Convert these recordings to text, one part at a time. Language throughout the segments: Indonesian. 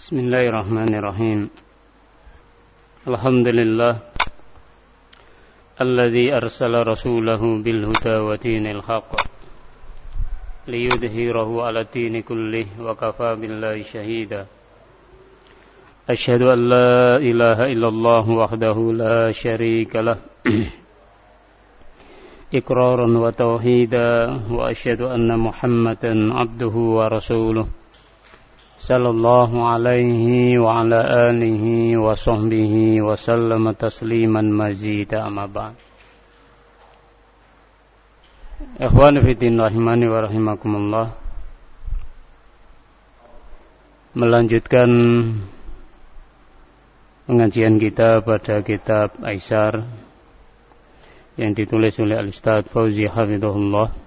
Bismillahirrahmanirrahim. Alhamdulillah alladzi arsala rasulahu bil huda wa dinil haqq liyudhhirahu 'ala dini kullih wa kafaa billahi shahida. Asyhadu an la ilaha illallah wahdahu la syarika lah iqraran wa tauhida wa asyhadu anna Muhammadan 'abduhu wa rasuluh sallallahu alaihi wa ala alihi wa sahbihi wa sallama tasliman mazida amma ba'd. Ikhwan fillah rahimani wa rahimakumullah. Melanjutkan pengajian kita pada kitab Aisar yang ditulis oleh Al-Ustaz Fauzi hafizahullah,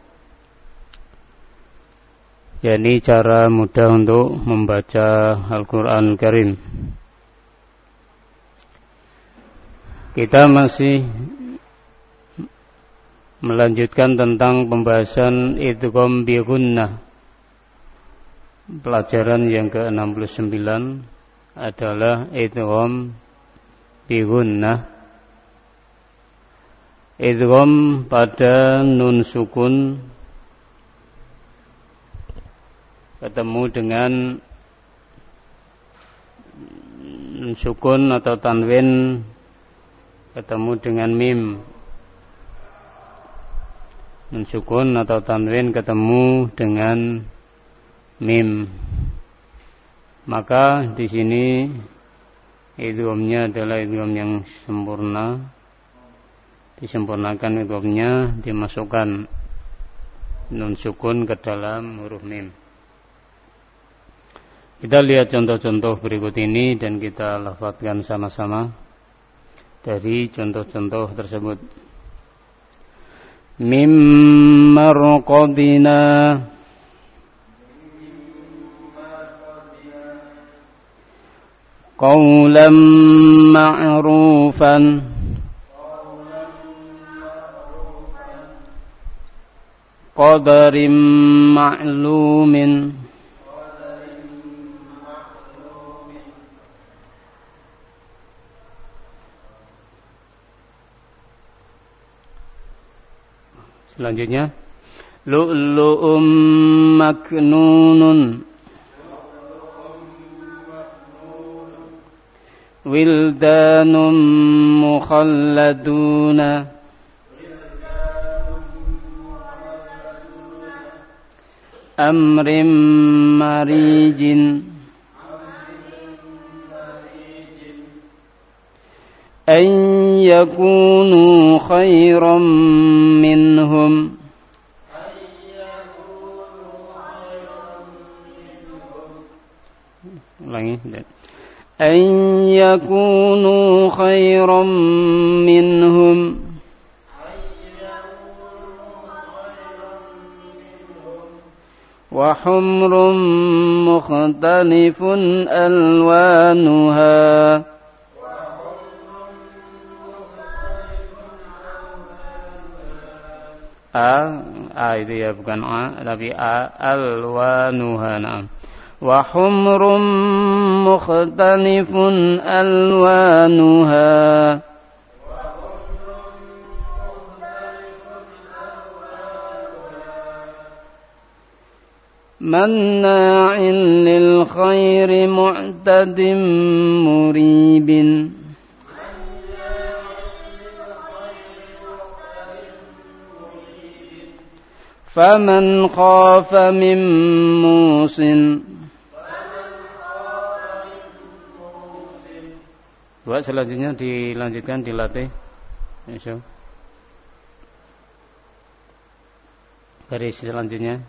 yakni cara mudah untuk membaca Al-Quran Karim. Kita masih melanjutkan tentang pembahasan idgham bi gunnah. Pelajaran yang ke-69 adalah idgham bi gunnah. Idgham pada nun sukun ketemu dengan sukun atau tanwin ketemu dengan mim. Nun sukun atau tanwin ketemu dengan mim. Maka di sini idghamnya adalah idgham yang sempurna. Disempurnakan idghamnya, dimasukkan nun sukun ke dalam huruf mim. Kita lihat contoh-contoh berikut ini dan kita lafadzkan sama-sama dari contoh-contoh tersebut. Mim marqadina qawlan ma'rufan qadarin ma'lumin. Selanjutnya, lu'lu'um maknunun wildanum mukhalladuna amrim marijin an yakunu khairan minhum ulangi an yakunu khairan minhum wa humrum mukhtalifun alwanuha. Itu ya, bukan A tapi alwanuha. Na'am. Wa humrum mukhtalifun alwanuha manna'in lil khairi mu'tadim muribin. Faman khafa min musin. Buat selanjutnya dilanjutkan, dilatih. Insya. Garis selanjutnya.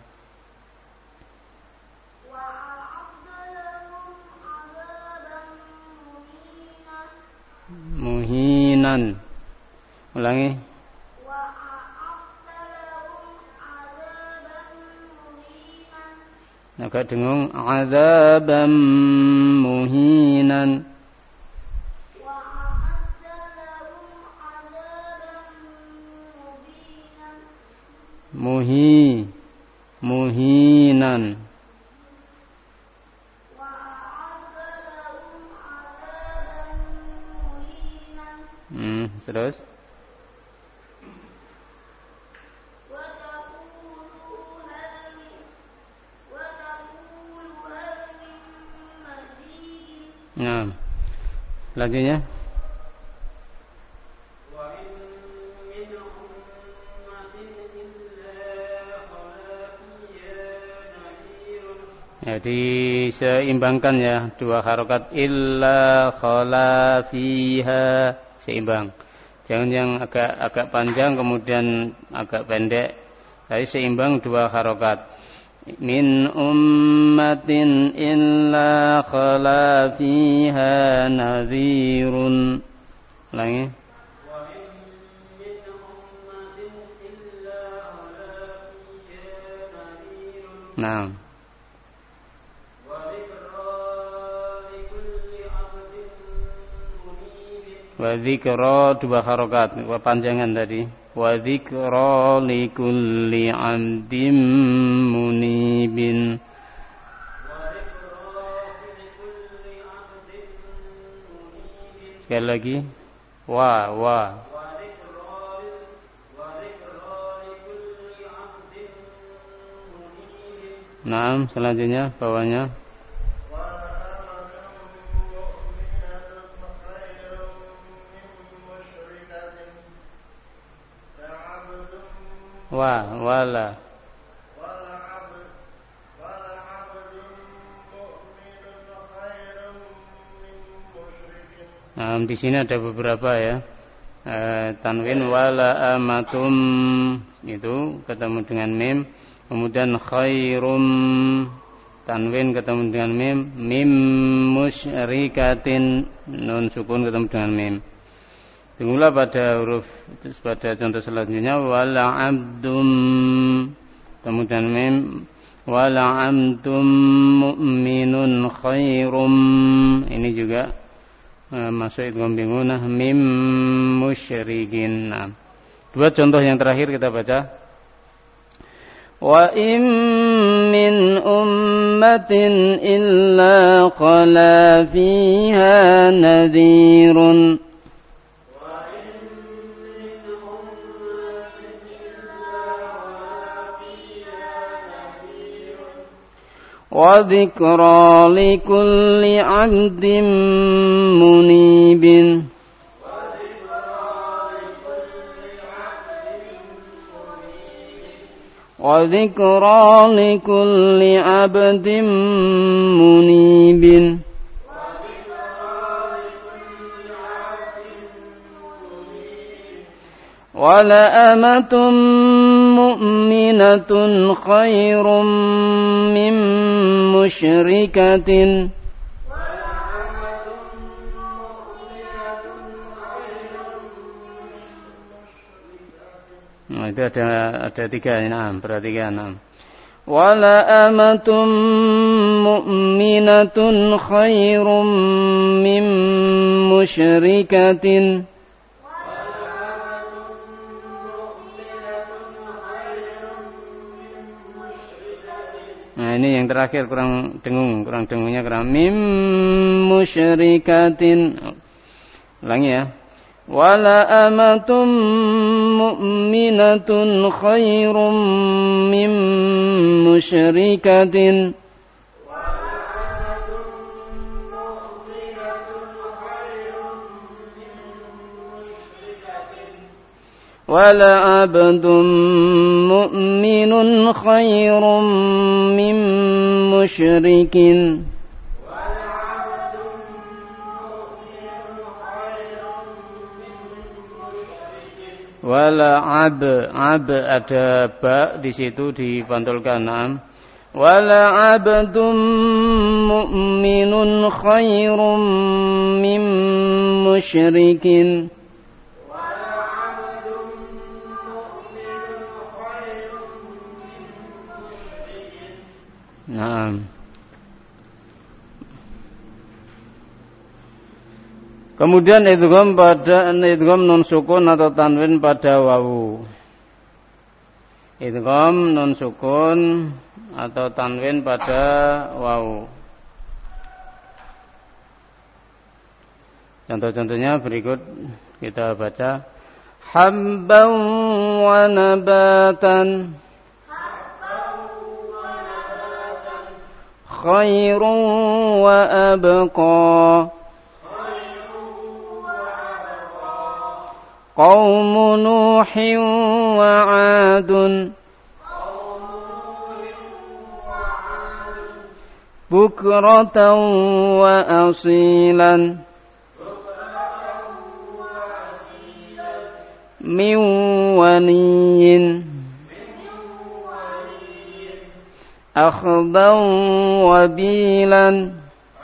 Muhinan. Ulangi. Agak dengung. Azaban muhinan. muhinan Terus nah, selanjutnya ya, diseimbangkan ya, dua harokat illa khala fiha, seimbang. Jangan yang agak panjang kemudian agak pendek. Tapi seimbang dua harokat. Min ummatin illa khala fiha nadhirun. Ulangi. Nah. Wa dzikra dua harokat, panjangan tadi. Wa dzikra likulli 'abdin munibin. Sekali lagi. Wa. Nah, selanjutnya bawahnya. Wala. Nah, di sini ada beberapa ya. Tanwin wala amatum itu ketemu dengan mim, kemudian khairum tanwin ketemu dengan mim musyrikatin nun sukun ketemu dengan mim. Dimulai pada contoh selanjutnya wala abdum kemudian mim wala amtum mu'minun khairum, ini juga masuk idgham bingunah mim musyrikin. Nah, dua contoh yang terakhir kita baca. Wa in min ummatin illa khala fiha nadhirun. Wa dzikra likulli 'abdin munibin. Wa dzikra likulli 'abdin munibin. Wala amatun mu'minatun khairum min musyrikatin. Nah, itu ada tiga, nah, perhatikan. Nah. Wala amatun mu'minatun khairum min musyrikatin. Nah, ini yang terakhir kurang dengungnya kurang mim musyrikatin. Ulangi ya. Wala amatum mu'minatun khairum min musyrikatin. Wala abdun mu'minun khairum min musyrikin. Wala ab ada ba di situ dipantulkan. Naam. Wala abdun mu'minun khairum min musyrikin. Nah, kemudian idgham nun sukun atau tanwin pada wawu. Idgham nun sukun atau tanwin pada wawu. Contoh-contohnya berikut kita baca. Habban wa nabatan khairun wa abqa qaum nuhin wa 'adun bukratan wa asilan min waniyin akhdan wabilan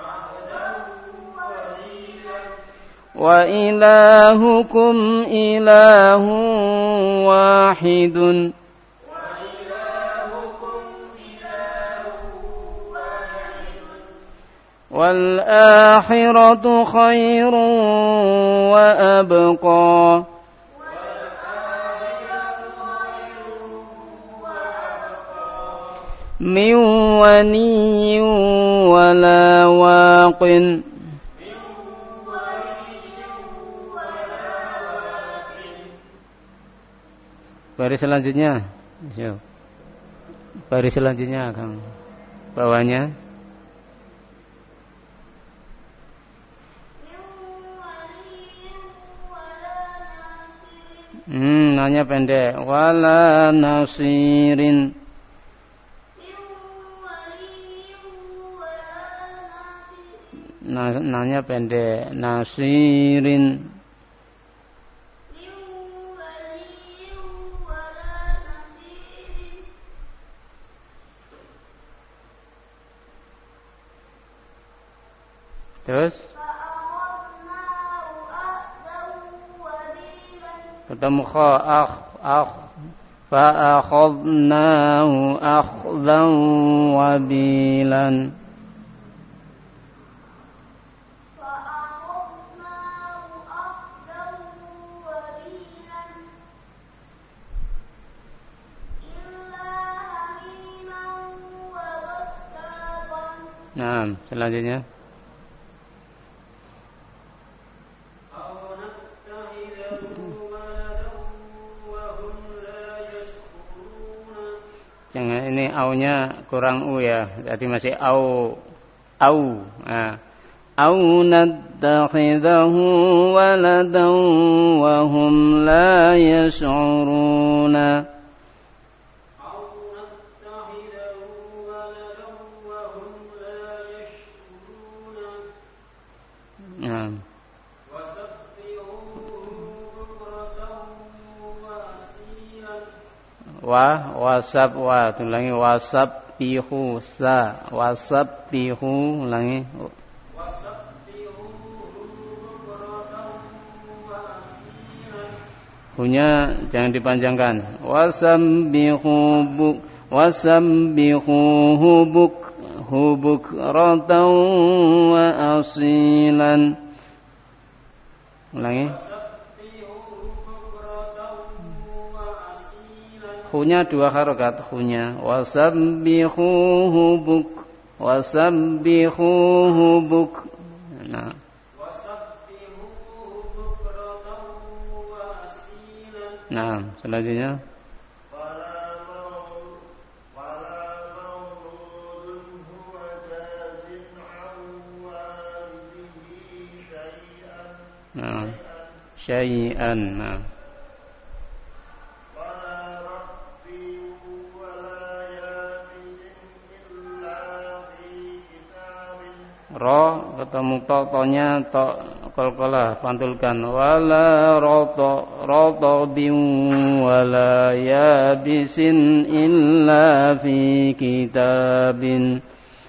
wa ilahukum ilahun wahidun wal akhiratu khairun wa abqa min waniyin wala waqin. Baris selanjutnya, baris selanjutnya Kang, bawahnya. Nanya pendek. Wala nasirin. Nanya pendek. Nasirin. Terus ketemu kha fa akhadnahu akhdan wabilan. Nah, selanjutnya jangan, ini aunya kurang u ya. Jadi masih au. Nah. Au nattakhidahu waladan wa hum la yash'uruna. Nah. Ulangi wasabbihu sa wasabbihu ulangi hunya jangan dipanjangkan wasabbihu bukratan wa asilan ulangi hunya 2 harokat hunya wasabbihuhu buk. Nah. Nah, selanjutnya nah, syai'an. Nah. Ro ketemu tonya qalqalah pantulkan wala bin wala yabisin illa fi kitabin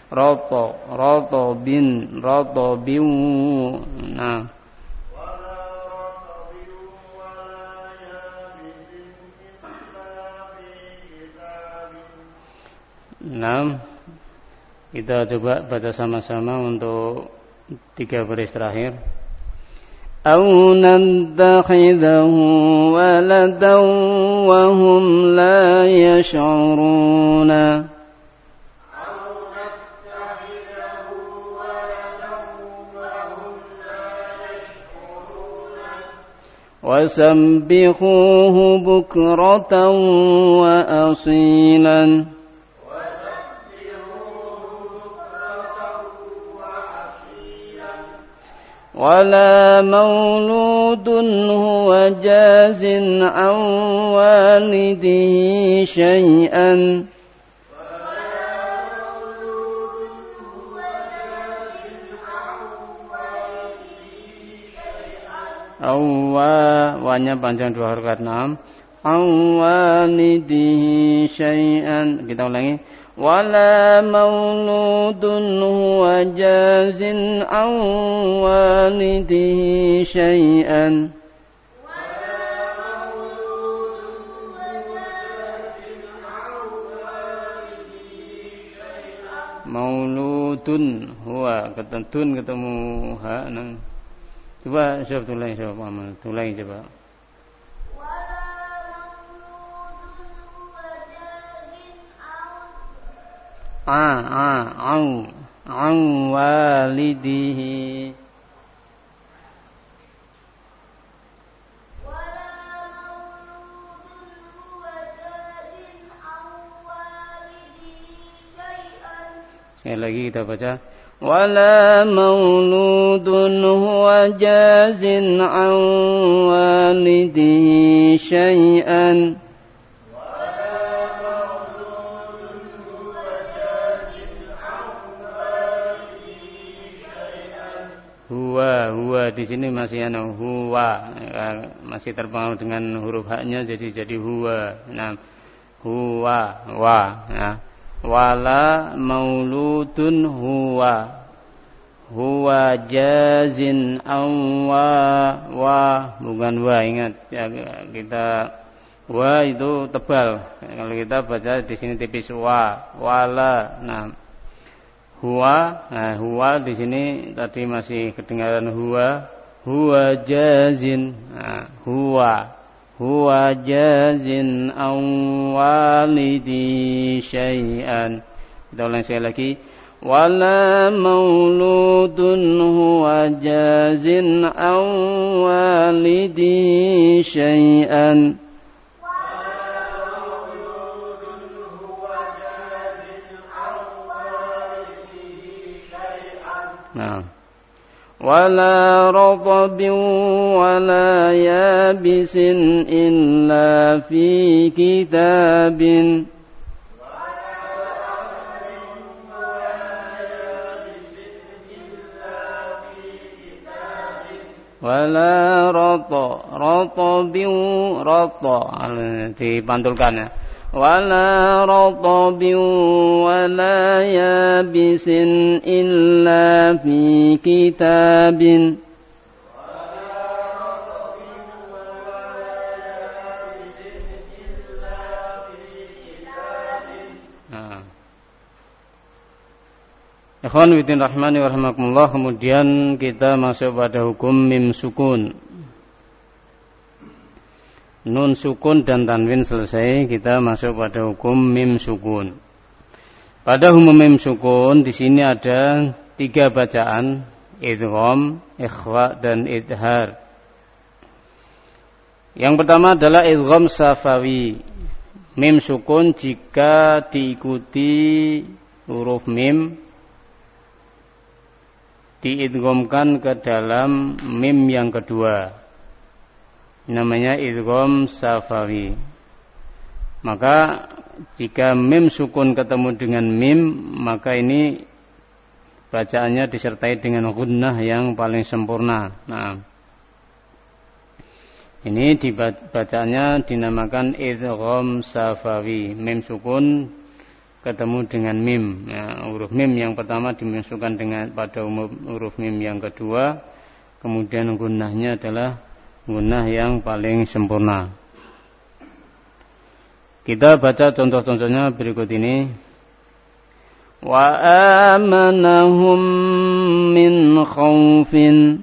bin. Nah kita coba baca sama-sama untuk 3 baris terakhir. Au nattakhidahu waladan wa hum la yash'uruna. وسبحوه بكرة وأصيلا ولا مولود هو جاز عن والده شيئا wa-nya panjang 2 harakat 6 awalidihi syai'an. Kita ulangi. Wala mauludun huwa jazin awalidihi syai'an. Mauludun huwa ketemu ha. Coba tulangi coba Muhammad, tulangi coba. An walidihi. Sekali lagi kita baca. Wala mauludun huwa jazin an walidihi syai'an. Huwa di sini masih huwa, masih terpengaruh dengan huruf haknya jadi huwa. Nah, huwa wa. Nah. Wala mauludun huwa jazin wa bukan wa, ingat ya, kita wa itu tebal, kalau kita baca di sini tipis wala. Nah huwa di sini tadi masih kedengaran huwa jazin. Nah, huwa jazin an walidi syai'an. Kita ulang sekali lagi. Wala mauludun huwa jazin an walidi syai'an. Nah, wala radabin wala yabisin illa fi kitabin. Wala radabin dipantulkan ya. Wala radabin wala yabisin illa fi kitabin. Ikhwan fillah rahmani wa rahmakumullah. Kemudian kita masuk pada hukum mim sukun. Nun sukun dan tanwin selesai, kita masuk pada hukum mim sukun. Pada hukum mim sukun di sini ada 3 bacaan, idgham, ikhfa dan idhar. Yang pertama adalah idgham safawi. Mim sukun jika diikuti huruf mim diidghamkan ke dalam mim yang kedua, namanya idgham safawi. Maka jika mim sukun ketemu dengan mim, maka ini bacaannya disertai dengan gunnah yang paling sempurna. Nah, ini bacaannya dinamakan idgham safawi. Mim sukun ketemu dengan mim. Nah, huruf mim yang pertama dimasukkan pada huruf mim yang kedua, kemudian gunnahnya adalah gunnah yang paling sempurna. Kita baca contoh-contohnya berikut ini. Wa amanahum min khaufin.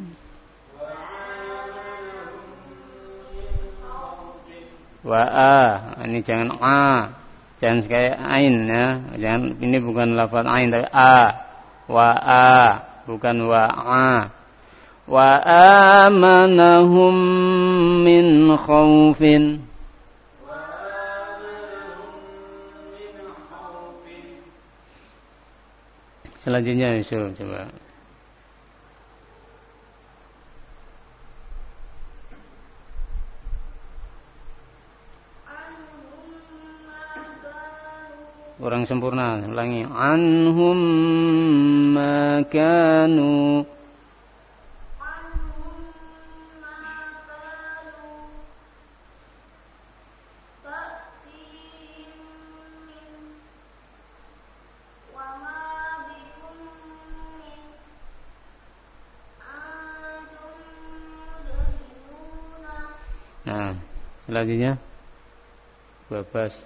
Ini jangan jangan sekali ain ya. Jangan, ini bukan lafaz ain tapi a. Bukan wa. wa amanahum min khaufin. Selanjutnya Yusuf coba. Kurang sempurna, ulangi. Anhum ma kanu Nah, selanjutnya Babas.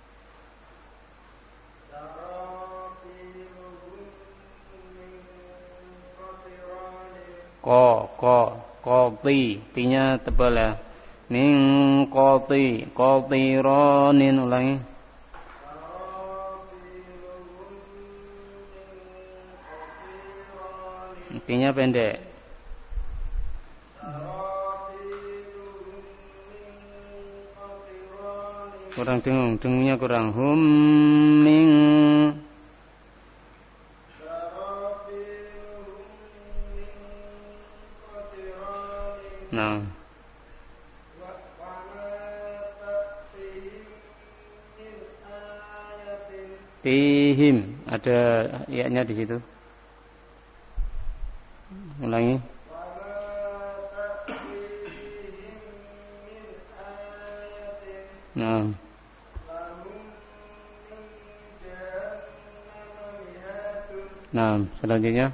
Qati, tinya tebal ya. Min qatironin, ulangi. Tinya pendek. Kurang dengungnya kurang. Hum min Nah. Fihim, ada ya-nya di situ. Ulangi. Nah. Nah, selanjutnya.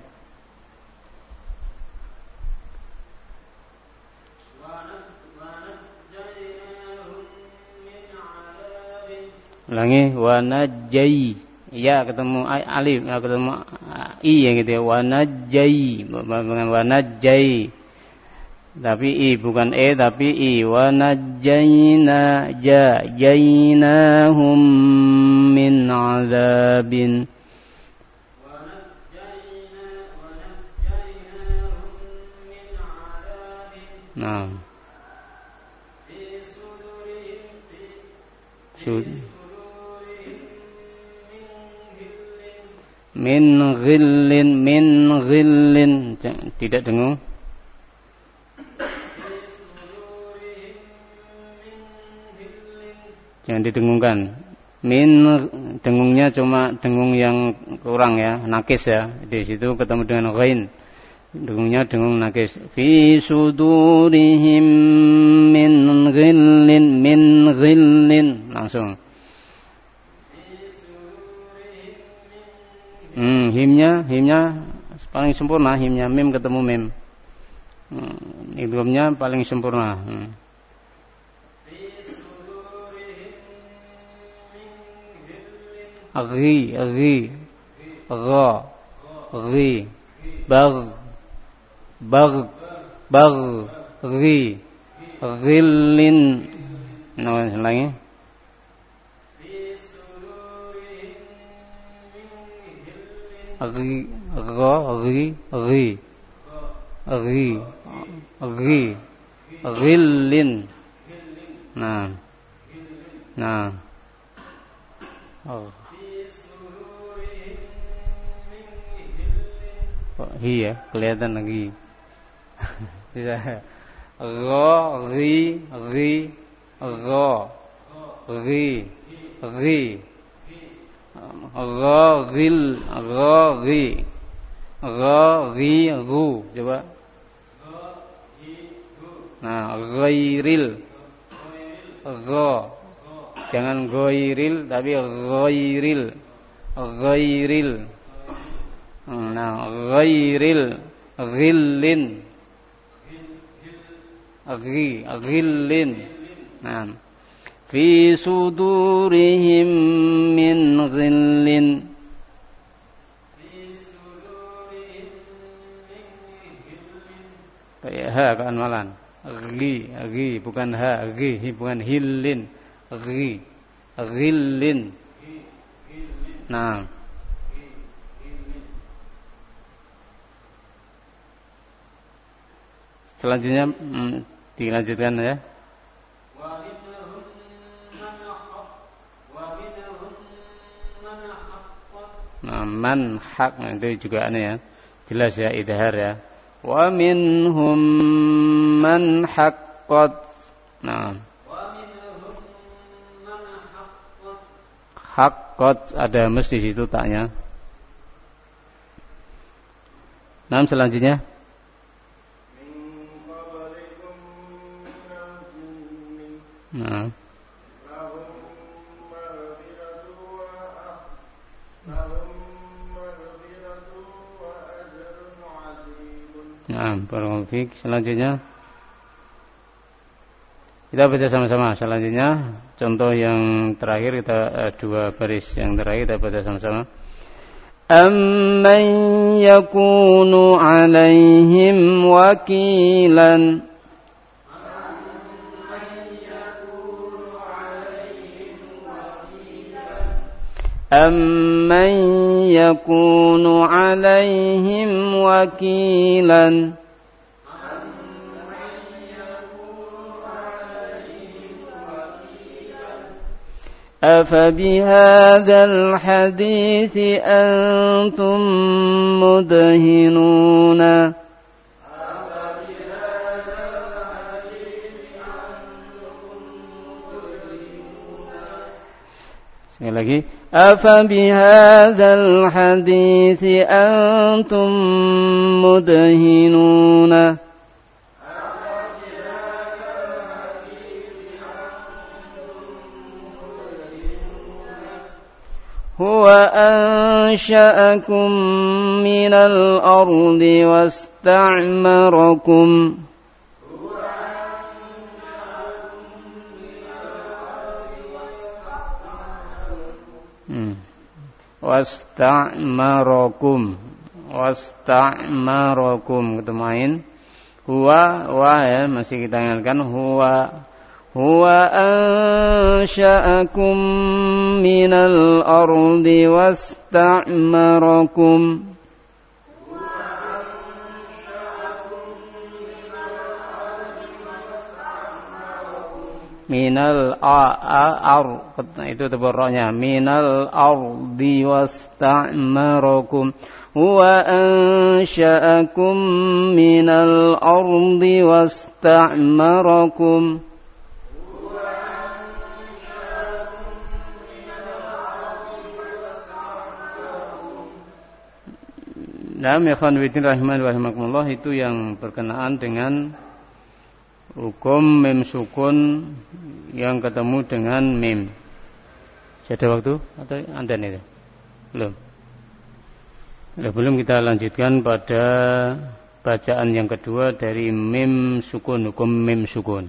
Ulangi. Wa najjai. Ya ketemu alif, ya ketemu i ya gitu ya. Wa najjai. Bukan wa najjai. Tapi i bukan e tapi i. Wa najjaina jainahum min azabin. Nah. Min ghillin tidak dengung. Jangan didengungkan. Min dengungnya cuma dengung yang kurang ya, nakis ya. Di situ ketemu dengan ghain. Dengungnya dengung nakis. Fi sudurihim min ghillin langsung. Himnya paling sempurna, himnya mim ketemu mim. Idghamnya paling sempurna. Aghi, gha, ghi, bagh, ghi, ghillin. Nah, lagi. Aghi, ghillin. Nah. Oh. Hi ya, kelihatan lagi. Bisa. Ghi, gu. Coba. Nah, ghairil. Jangan ghairil tapi ghairil. Nah, ghairil ghillin. Ghillin. Nah. Fi sudurihim min ghillin. Kayak ha kan malan. Ghi bukan ha, ghi bukan hillin. Ghillin. Nah. Selanjutnya dilanjutkan ya. Nah, man hak itu juga aneh ya. Jelas ya idhar ya. Wa minhum man haqqat. Nah. Haqqat ada mesti di situ taknya. Nah, selanjutnya. Nah. Nah, barakallahu selanjutnya kita baca sama-sama. Selanjutnya contoh yang terakhir kita dua baris yang terakhir kita baca sama-sama. Amman yakunu alaihim wakilan. أَمَّنْ يَكُونُ عَلَيْهِمْ وَكِيلًا أَفَبِهَذَا الْحَدِيثِ أَنْتُمْ مُدْهِنُونَ Sekali lagi أَفَبِهَذَا الْحَدِيثِ أَنْتُمْ مُدْهِنُونَ هُوَ أَنْشَأَكُمْ مِنَ الْأَرْضِ وَاسْتَعْمَرَكُمْ wasta'marakum ketemain huwa wa ya masih kita ingatkan huwa ansha'akum minal ardi wasta'marakum minal itu teboroknya minal ardi wasta'marakum huwa ansha'akum minal ardi wasta'marakum Naam ya ikhwan fillah rahimakumullah itu yang berkenaan dengan hukum mim sukun yang ketemu dengan mim. Ada waktu atau anda nih? Belum kita lanjutkan pada bacaan yang kedua dari mim sukun, hukum mim sukun.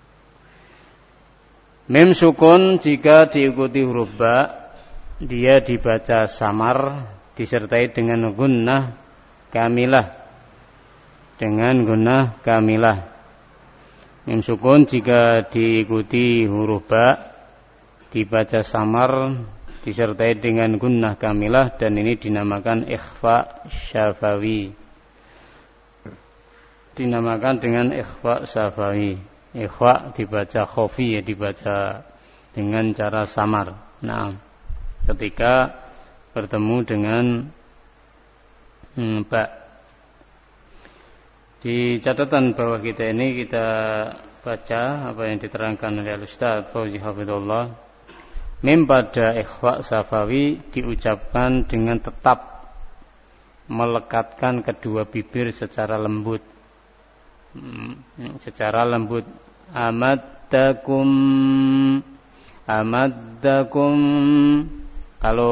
Mim sukun jika diikuti huruf ba, dia dibaca samar disertai dengan gunnah kamilah. Dengan gunnah kamilah. Mim sukun jika diikuti huruf ba dibaca samar disertai dengan gunnah kamilah dan ini dinamakan ikhfa syafawi. Dinamakan dengan ikhfa syafawi. Ikhfa dibaca khofi ya dibaca dengan cara samar. Nah, ketika bertemu dengan ba. Di catatan bawah kita ini kita baca apa yang diterangkan oleh Al-Ustaz Fauzi Hafizullah. Mim pada ikhfa safawi diucapkan dengan tetap melekatkan kedua bibir secara lembut. Secara lembut. Amaddakum. Kalau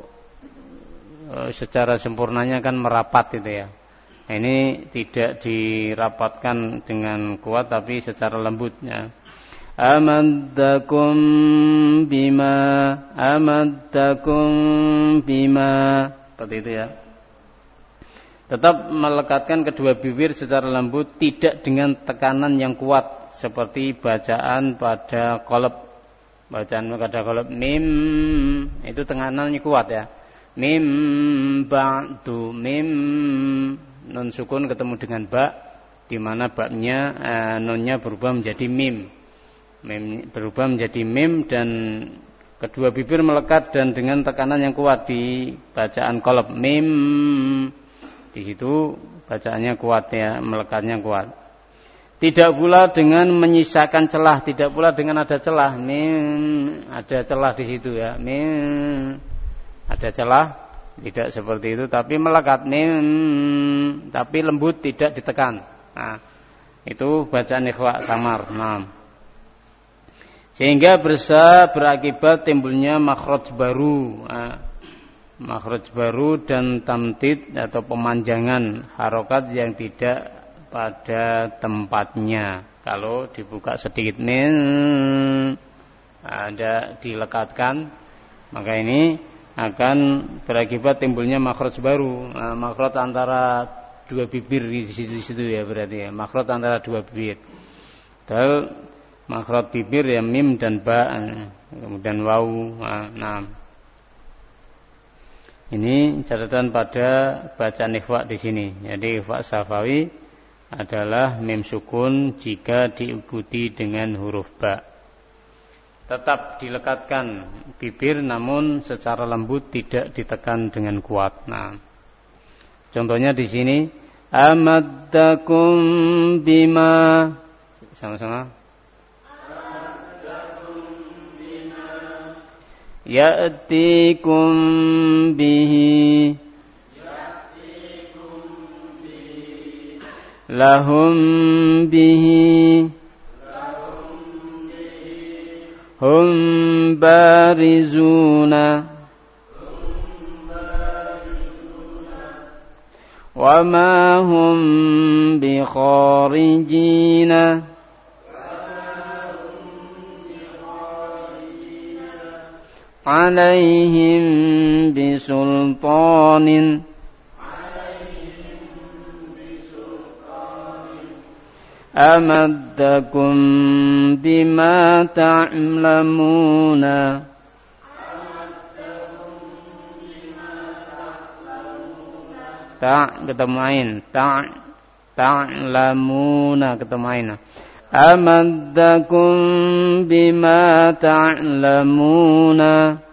secara sempurnanya kan merapat itu ya. Ini tidak dirapatkan dengan kuat tapi secara lembutnya. Amaddakum bima seperti itu ya. Tetap melekatkan kedua bibir secara lembut, tidak dengan tekanan yang kuat seperti bacaan pada qalb. Bacaan pada qalb mim itu tekanannya kuat ya. Mim ba'du mim nun sukun ketemu dengan ba di mana babnya nunnya berubah menjadi mim. Berubah menjadi mim dan kedua bibir melekat dan dengan tekanan yang kuat di bacaan qalb mim. Di situ bacaannya kuat ya, melekatnya kuat. Tidak pula dengan menyisakan celah, tidak pula dengan ada celah. Mim, ada celah di situ ya. Mim, ada celah, tidak seperti itu, tapi melekat. Mim, tapi lembut, tidak ditekan. Nah, itu bacaan ikhfa samar. Nah, sehingga berakibat timbulnya makhraj baru. Nah, makhraj baru dan tamtid atau pemanjangan harokat yang tidak pada tempatnya. Kalau dibuka sedikit ada dilekatkan, maka ini akan berakibat timbulnya makhraj baru. Makhraj antara dua bibir di situ ya, berarti ya, makhraj antara dua bibir. Padahal makhraj bibir ya mim dan ba, kemudian waw. Nah, ini catatan pada bacaan ikhfa di sini. Jadi ikhfa Safawi adalah mim sukun jika diikuti dengan huruf ba. Tetap dilekatkan bibir namun secara lembut, tidak ditekan dengan kuat. Nah, contohnya di sini amaddakum bima, sama-sama. Ya'tikum bihi lahum bihi hum barizuna wa ma hum bi kharijina alaihim bisultanin amaddakum bima ta'lamuna. Ketemu ain, ta'lamuna ketemu ain. Amaddakum bima ta'lamuna.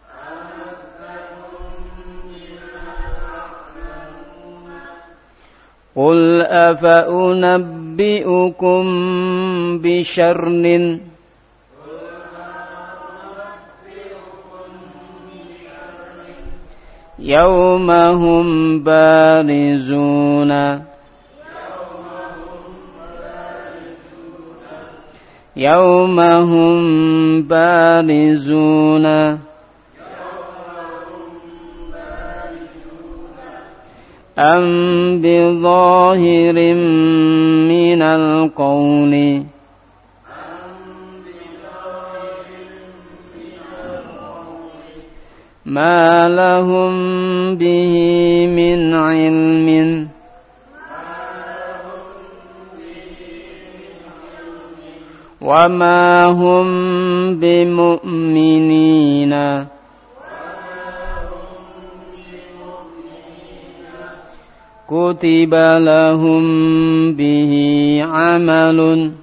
Qul afa'unabbi'ukum bisyarrin yawmahum barizuna yawmahum barizuna am bidhahirin minal qawli ma lahum bihi min ilmin wa ma hum bimu'minina kutiba lahum bihi amalun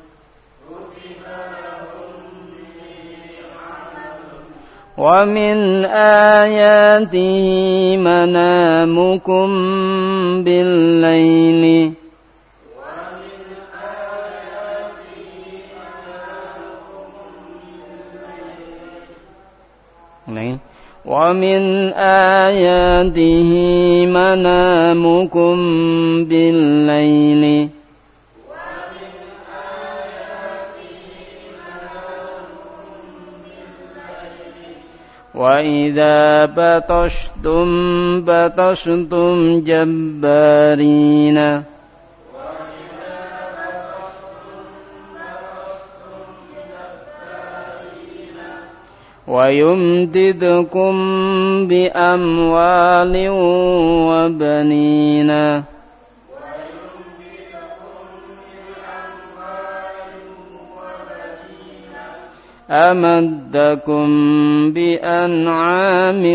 wa min ayatihi manamukum bil laili ومن آياته منامكم بالليل وإذا بطشتم بطشتم جبارين ويمددكم بأموال وبنين أمدكم بأنعام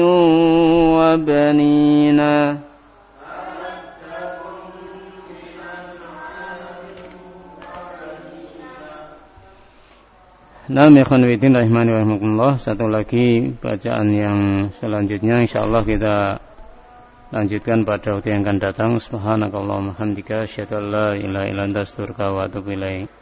وبنين Naam ikhwan fillah rahimani wa rahimakumullah. Satu lagi bacaan yang selanjutnya insyaallah kita lanjutkan pada waktu yang akan datang. Subhanakallahumma hamdika asyhadu an la ilaha illa anta astaghfiruka wa atubu ilaik.